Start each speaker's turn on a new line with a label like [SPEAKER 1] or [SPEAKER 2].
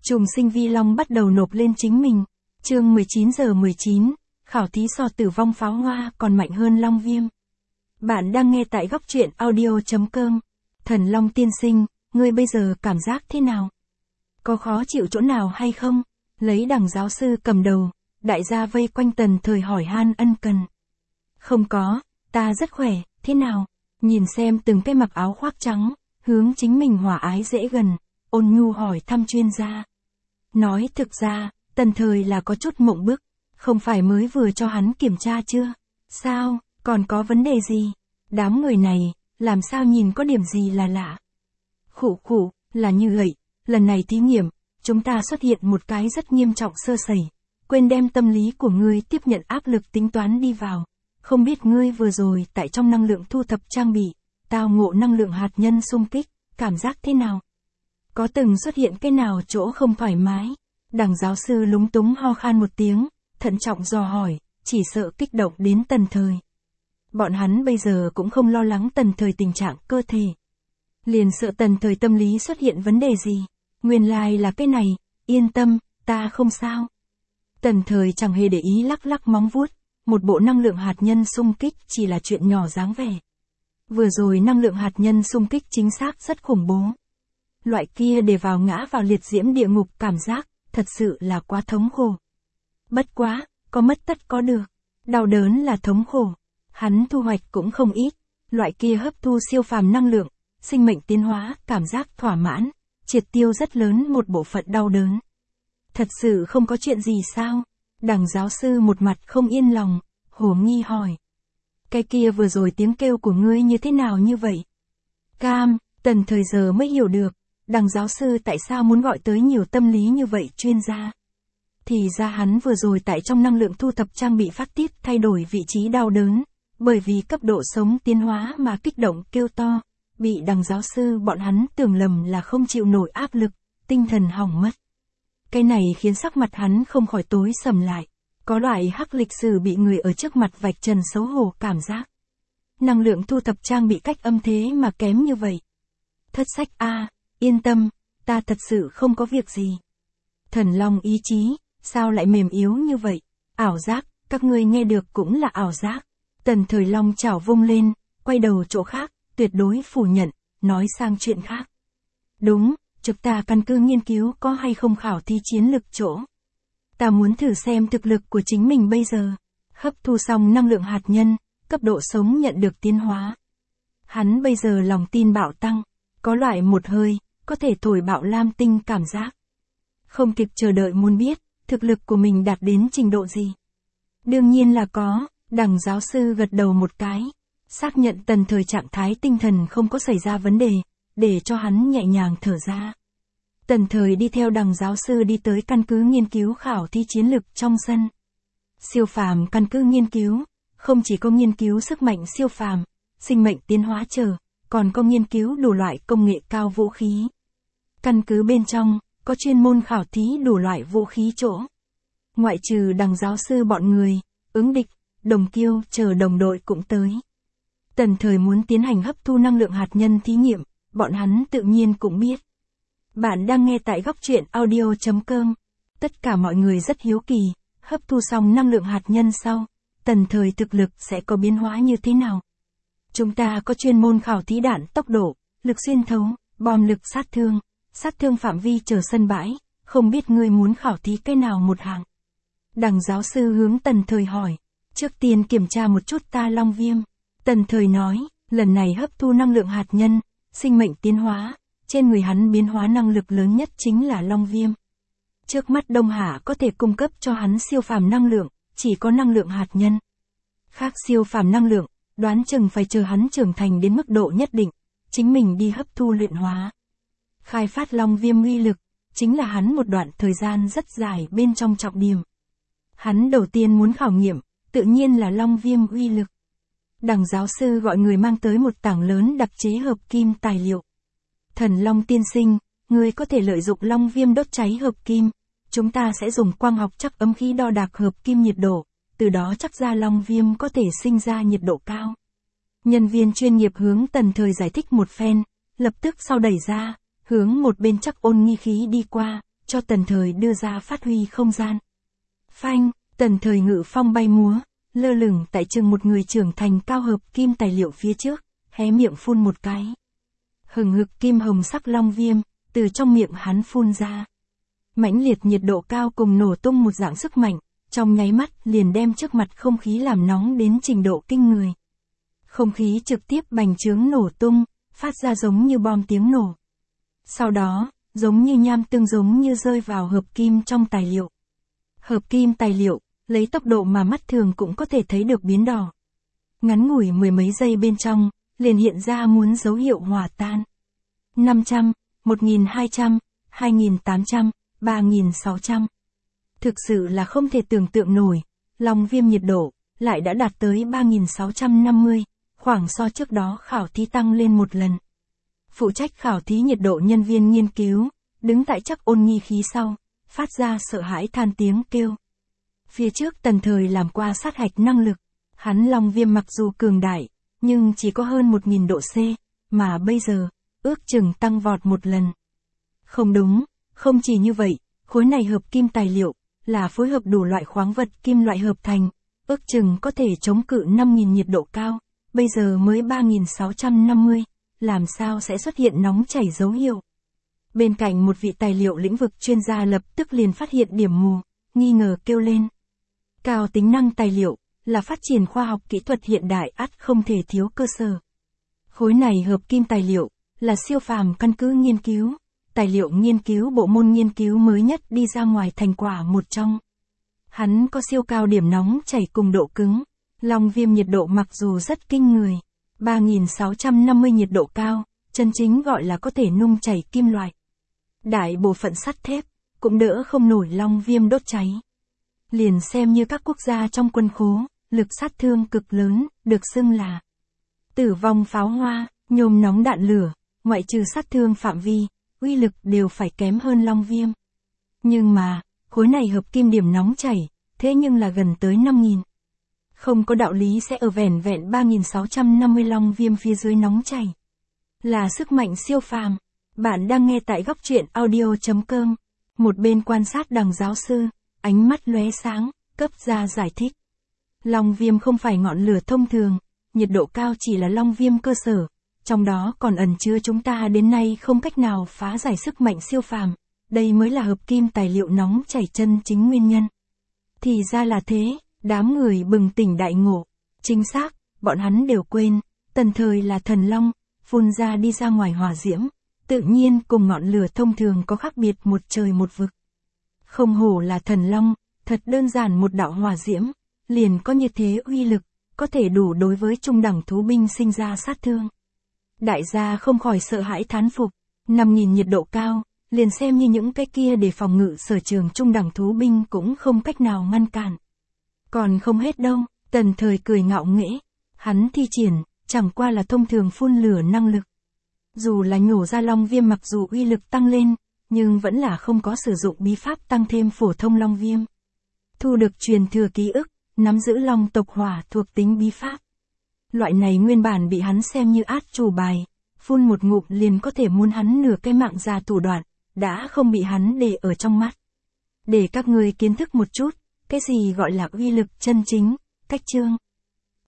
[SPEAKER 1] Trùng sinh vi long bắt đầu nộp lên chính mình. Chương 19:19, khảo thí so tử vong pháo hoa còn mạnh hơn long viêm. Bạn đang nghe tại góc truyện audio.com. Thần Long tiên sinh, ngươi bây giờ cảm giác thế nào? Có khó chịu chỗ nào hay không? Lấy Đằng giáo sư cầm đầu, đại gia vây quanh Tần Thời hỏi han ân cần. Không có, ta rất khỏe, thế nào? Nhìn xem từng cái mặc áo khoác trắng, hướng chính mình hòa ái dễ gần, ôn nhu hỏi thăm chuyên gia. Nói thực ra, Tần Thời là có chút mộng bức, không phải mới vừa cho hắn kiểm tra chưa? Sao, còn có vấn đề gì? Đám người này, làm sao nhìn có điểm gì là lạ? Khụ khụ, là như vậy, lần này thí nghiệm, chúng ta xuất hiện một cái rất nghiêm trọng sơ sẩy, quên đem tâm lý của ngươi tiếp nhận áp lực tính toán đi vào. Không biết ngươi vừa rồi tại trong năng lượng thu thập trang bị, tao ngộ năng lượng hạt nhân xung kích, cảm giác thế nào? Có từng xuất hiện cái nào chỗ không thoải mái? Đằng giáo sư lúng túng ho khan một tiếng, thận trọng dò hỏi, chỉ sợ kích động đến Tần Thời. Bọn hắn bây giờ cũng không lo lắng Tần Thời tình trạng cơ thể. Liền sợ Tần Thời tâm lý xuất hiện vấn đề gì. Nguyên lai là cái này, yên tâm, ta không sao. Tần Thời chẳng hề để ý lắc lắc móng vuốt, một bộ năng lượng hạt nhân xung kích chỉ là chuyện nhỏ dáng vẻ. Vừa rồi năng lượng hạt nhân xung kích chính xác rất khủng bố. Loại kia để vào ngã vào liệt diễm địa ngục cảm giác, thật sự là quá thống khổ. Bất quá, có mất tất có được. Đau đớn là thống khổ. Hắn thu hoạch cũng không ít. Loại kia hấp thu siêu phàm năng lượng, sinh mệnh tiến hóa, cảm giác thỏa mãn, triệt tiêu rất lớn một bộ phận đau đớn. Thật sự không có chuyện gì sao? Đằng giáo sư một mặt không yên lòng, hồ nghi hỏi. Cái kia vừa rồi tiếng kêu của ngươi như thế nào như vậy? Cam, Tần Thời giờ mới hiểu được, đằng giáo sư tại sao muốn gọi tới nhiều tâm lý như vậy chuyên gia. Thì ra hắn vừa rồi tại trong năng lượng thu thập trang bị phát tiết thay đổi vị trí đau đớn, bởi vì cấp độ sống tiến hóa mà kích động kêu to, bị đằng giáo sư bọn hắn tưởng lầm là không chịu nổi áp lực, tinh thần hỏng mất. Cái này khiến sắc mặt hắn không khỏi tối sầm lại, có loại hắc lịch sử bị người ở trước mặt vạch trần xấu hổ cảm giác. Năng lượng thu thập trang bị cách âm thế mà kém như vậy. Thất sách a, yên tâm, ta thật sự không có việc gì. Thần Long ý chí, sao lại mềm yếu như vậy? Ảo giác, các ngươi nghe được cũng là ảo giác. Tần Thời Long chảo vung lên, quay đầu chỗ khác, tuyệt đối phủ nhận, nói sang chuyện khác. Đúng, chúng ta căn cứ nghiên cứu có hay không khảo thí chiến lực chỗ. Ta muốn thử xem thực lực của chính mình bây giờ. Hấp thu xong năng lượng hạt nhân, cấp độ sống nhận được tiến hóa. Hắn bây giờ lòng tin bạo tăng, có loại một hơi, có thể thổi bạo lam tinh cảm giác. Không kịp chờ đợi muốn biết, thực lực của mình đạt đến trình độ gì. Đương nhiên là có, đằng giáo sư gật đầu một cái, xác nhận Tần Thời trạng thái tinh thần không có xảy ra vấn đề, để cho hắn nhẹ nhàng thở ra. Tần Thời đi theo đằng giáo sư đi tới căn cứ nghiên cứu khảo thí chiến lực trong sân. Siêu phàm căn cứ nghiên cứu, không chỉ có nghiên cứu sức mạnh siêu phàm, sinh mệnh tiến hóa chờ, còn có nghiên cứu đủ loại công nghệ cao vũ khí. Căn cứ bên trong, có chuyên môn khảo thí đủ loại vũ khí chỗ. Ngoại trừ đằng giáo sư bọn người, ứng địch, đồng kiêu chờ đồng đội cũng tới. Tần Thời muốn tiến hành hấp thu năng lượng hạt nhân thí nghiệm, bọn hắn tự nhiên cũng biết. Bạn đang nghe tại góc truyện audio.com. Tất cả mọi người rất hiếu kỳ, hấp thu xong năng lượng hạt nhân sau, Tần Thời thực lực sẽ có biến hóa như thế nào? Chúng ta có chuyên môn khảo thí đạn tốc độ, lực xuyên thấu, bom lực sát thương phạm vi chờ sân bãi, không biết ngươi muốn khảo thí cái nào một hàng. Đằng giáo sư hướng Tần Thời hỏi, trước tiên kiểm tra một chút ta long viêm. Tần Thời nói, lần này hấp thu năng lượng hạt nhân, sinh mệnh tiến hóa, trên người hắn biến hóa năng lực lớn nhất chính là long viêm. Trước mắt Đông Hạ có thể cung cấp cho hắn siêu phàm năng lượng, chỉ có năng lượng hạt nhân. Khác siêu phàm năng lượng, đoán chừng phải chờ hắn trưởng thành đến mức độ nhất định, chính mình đi hấp thu luyện hóa. Khai phát long viêm uy lực, chính là hắn một đoạn thời gian rất dài bên trong trọng điểm. Hắn đầu tiên muốn khảo nghiệm, tự nhiên là long viêm uy lực. Đằng giáo sư gọi người mang tới một tảng lớn đặc chế hợp kim tài liệu. Thần Long tiên sinh, ngươi có thể lợi dụng long viêm đốt cháy hợp kim. Chúng ta sẽ dùng quang học chắc ấm khí đo đạc hợp kim nhiệt độ, từ đó chắc ra long viêm có thể sinh ra nhiệt độ cao. Nhân viên chuyên nghiệp hướng Tần Thời giải thích một phen, lập tức sau đẩy ra, hướng một bên chắc ôn nghi khí đi qua, cho Tần Thời đưa ra phát huy không gian. Phanh, Tần Thời ngự phong bay múa, lơ lửng tại chừng một người trưởng thành cao hợp kim tài liệu phía trước, hé miệng phun một cái. Hừng hực kim hồng sắc long viêm, từ trong miệng hắn phun ra. Mãnh liệt nhiệt độ cao cùng nổ tung một dạng sức mạnh, trong nháy mắt liền đem trước mặt không khí làm nóng đến trình độ kinh người. Không khí trực tiếp bành trướng nổ tung, phát ra giống như bom tiếng nổ. Sau đó, giống như nham tương giống như rơi vào hợp kim trong tài liệu. Hợp kim tài liệu, lấy tốc độ mà mắt thường cũng có thể thấy được biến đỏ. Ngắn ngủi mười mấy giây bên trong, liền hiện ra muốn dấu hiệu hòa tan. 500, 1200, 2800, 3600. Thực sự là không thể tưởng tượng nổi, long viêm nhiệt độ, lại đã đạt tới 3650, khoảng so trước đó khảo thí tăng lên một lần. Phụ trách khảo thí nhiệt độ nhân viên nghiên cứu, đứng tại chắc ôn nghi khí sau, phát ra sợ hãi than tiếng kêu. Phía trước Tần Thời làm qua sát hạch năng lực, hắn long viêm mặc dù cường đại, nhưng chỉ có hơn 1000 độ C, mà bây giờ, ước chừng tăng vọt một lần. Không đúng, không chỉ như vậy, khối này hợp kim tài liệu, là phối hợp đủ loại khoáng vật kim loại hợp thành, ước chừng có thể chống cự 5000 nhiệt độ cao, bây giờ mới 3650, làm sao sẽ xuất hiện nóng chảy dấu hiệu. Bên cạnh một vị tài liệu lĩnh vực chuyên gia lập tức liền phát hiện điểm mù, nghi ngờ kêu lên. Cao tính năng tài liệu, là phát triển khoa học kỹ thuật hiện đại ắt không thể thiếu cơ sở. Khối này hợp kim tài liệu, là siêu phàm căn cứ nghiên cứu, tài liệu nghiên cứu bộ môn nghiên cứu mới nhất đi ra ngoài thành quả một trong. Hắn có siêu cao điểm nóng chảy cùng độ cứng, long viêm nhiệt độ mặc dù rất kinh người, 3650 nhiệt độ cao, chân chính gọi là có thể nung chảy kim loại. Đại bộ phận sắt thép, cũng đỡ không nổi long viêm đốt cháy. Liền xem như các quốc gia trong quân khố, lực sát thương cực lớn, được xưng là tử vong pháo hoa, nhôm nóng đạn lửa, ngoại trừ sát thương phạm vi, uy lực đều phải kém hơn long viêm. Nhưng mà, khối này hợp kim điểm nóng chảy, thế nhưng là gần tới 5000. Không có đạo lý sẽ ở vẻn vẹn 3650 long viêm phía dưới nóng chảy. Là sức mạnh siêu phàm. Bạn đang nghe tại góc truyện audio.com. Một bên quan sát đằng giáo sư, ánh mắt lóe sáng, cấp ra giải thích. Long viêm không phải ngọn lửa thông thường, nhiệt độ cao chỉ là long viêm cơ sở, trong đó còn ẩn chứa chúng ta đến nay không cách nào phá giải sức mạnh siêu phàm, đây mới là hợp kim tài liệu nóng chảy chân chính nguyên nhân. Thì ra là thế, đám người bừng tỉnh đại ngộ, chính xác, bọn hắn đều quên, Tần Thời là thần long, phun ra đi ra ngoài hỏa diễm, tự nhiên cùng ngọn lửa thông thường có khác biệt một trời một vực. Không hổ là thần long, thật đơn giản một đạo hỏa diễm, liền có như thế uy lực, có thể đủ đối với trung đẳng thú binh sinh ra sát thương. Đại gia không khỏi sợ hãi thán phục, 5000 nhiệt độ cao, liền xem như những cái kia để phòng ngự sở trường trung đẳng thú binh cũng không cách nào ngăn cản. Còn không hết đâu, Tần Thời cười ngạo nghễ, hắn thi triển, chẳng qua là thông thường phun lửa năng lực. Dù là nhổ ra long viêm mặc dù uy lực tăng lên, nhưng vẫn là không có sử dụng bí pháp tăng thêm phổ thông long viêm. Thu được truyền thừa ký ức, nắm giữ long tộc hỏa thuộc tính bí pháp. Loại này nguyên bản bị hắn xem như át chủ bài, phun một ngụm liền có thể muốn hắn nửa cái mạng ra thủ đoạn, đã không bị hắn để ở trong mắt. Để các ngươi kiến thức một chút, cái gì gọi là uy lực chân chính, cách chương.